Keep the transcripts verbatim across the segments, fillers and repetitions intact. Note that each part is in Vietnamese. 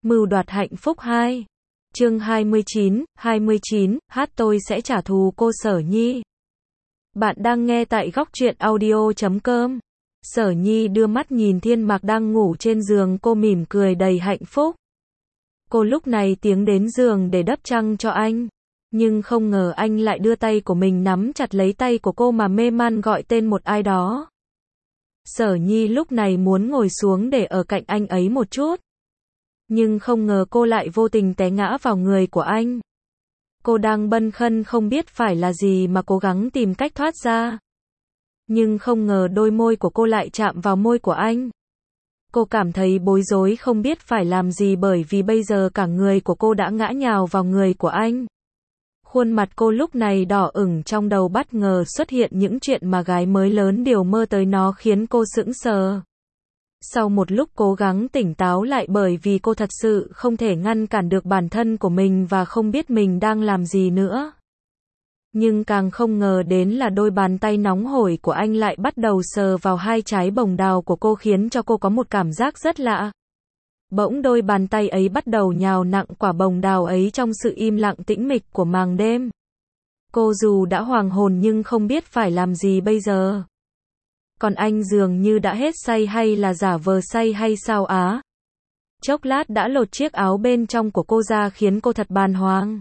Mưu đoạt hạnh phúc hai. Chương hai mươi chín, hai mươi chín, hát tôi sẽ trả thù cô Sở Nhi. Bạn đang nghe tại góc truyện audio chấm com. Sở Nhi đưa mắt nhìn Thiên Mạc đang ngủ trên giường, cô mỉm cười đầy hạnh phúc. Cô lúc này tiến đến giường để đắp chăn cho anh. Nhưng không ngờ anh lại đưa tay của mình nắm chặt lấy tay của cô mà mê man gọi tên một ai đó. Sở Nhi lúc này muốn ngồi xuống để ở cạnh anh ấy một chút. Nhưng không ngờ cô lại vô tình té ngã vào người của anh. Cô đang bâng khuâng không biết phải là gì mà cố gắng tìm cách thoát ra. Nhưng không ngờ đôi môi của cô lại chạm vào môi của anh. Cô cảm thấy bối rối không biết phải làm gì bởi vì bây giờ cả người của cô đã ngã nhào vào người của anh. Khuôn mặt cô lúc này đỏ ửng, trong đầu bất ngờ xuất hiện những chuyện mà gái mới lớn đều mơ tới, nó khiến cô sững sờ. Sau một lúc cố gắng tỉnh táo lại bởi vì cô thật sự không thể ngăn cản được bản thân của mình và không biết mình đang làm gì nữa. Nhưng càng không ngờ đến là đôi bàn tay nóng hổi của anh lại bắt đầu sờ vào hai trái bồng đào của cô, khiến cho cô có một cảm giác rất lạ. Bỗng đôi bàn tay ấy bắt đầu nhào nặng quả bồng đào ấy trong sự im lặng tĩnh mịch của màn đêm. Cô dù đã hoàng hồn nhưng không biết phải làm gì bây giờ. Còn anh dường như đã hết say hay là giả vờ say hay sao á? Chốc lát đã lột chiếc áo bên trong của cô ra khiến cô thật bàng hoàng.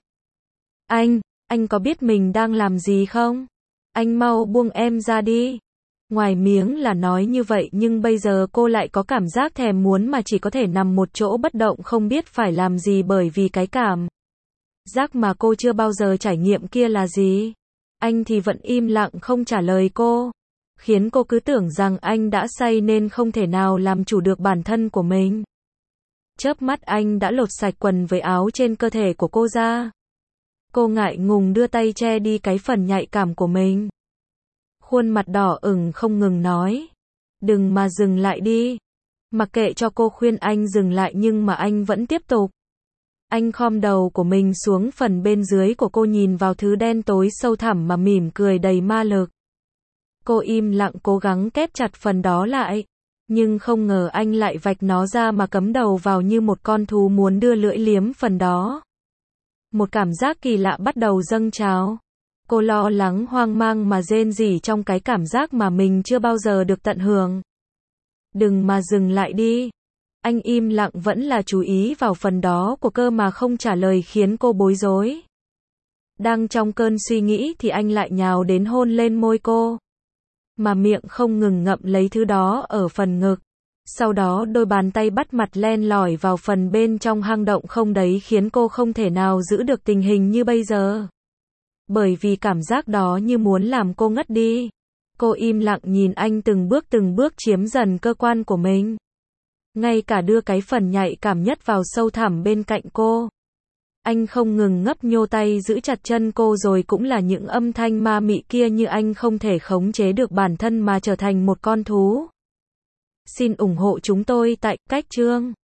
Anh, anh có biết mình đang làm gì không? Anh mau buông em ra đi. Ngoài miếng là nói như vậy nhưng bây giờ cô lại có cảm giác thèm muốn mà chỉ có thể nằm một chỗ bất động không biết phải làm gì bởi vì cái cảm giác mà cô chưa bao giờ trải nghiệm kia là gì. Anh thì vẫn im lặng không trả lời cô, khiến cô cứ tưởng rằng anh đã say nên không thể nào làm chủ được bản thân của mình. Chớp mắt anh đã lột sạch quần với áo trên cơ thể của cô ra. Cô ngại ngùng đưa tay che đi cái phần nhạy cảm của mình. Khuôn mặt đỏ ửng không ngừng nói. Đừng mà dừng lại đi. Mặc kệ cho cô khuyên anh dừng lại nhưng mà anh vẫn tiếp tục. Anh khom đầu của mình xuống phần bên dưới của cô, nhìn vào thứ đen tối sâu thẳm mà mỉm cười đầy ma lực. Cô im lặng cố gắng kép chặt phần đó lại. Nhưng không ngờ anh lại vạch nó ra mà cắm đầu vào như một con thú muốn đưa lưỡi liếm phần đó. Một cảm giác kỳ lạ bắt đầu dâng trào. Cô lo lắng hoang mang mà rên rỉ trong cái cảm giác mà mình chưa bao giờ được tận hưởng. Đừng mà dừng lại đi. Anh im lặng vẫn là chú ý vào phần đó của cơ mà không trả lời khiến cô bối rối. Đang trong cơn suy nghĩ thì anh lại nhào đến hôn lên môi cô. Mà miệng không ngừng ngậm lấy thứ đó ở phần ngực. Sau đó đôi bàn tay bắt mặt len lỏi vào phần bên trong hang động không đấy khiến cô không thể nào giữ được tình hình như bây giờ. Bởi vì cảm giác đó như muốn làm cô ngất đi. Cô im lặng nhìn anh từng bước từng bước chiếm dần cơ quan của mình. Ngay cả đưa cái phần nhạy cảm nhất vào sâu thẳm bên cạnh cô. Anh không ngừng ngấp nhô tay giữ chặt chân cô, rồi cũng là những âm thanh ma mị kia như anh không thể khống chế được bản thân mà trở thành một con thú. Xin ủng hộ chúng tôi tại Cách Chương.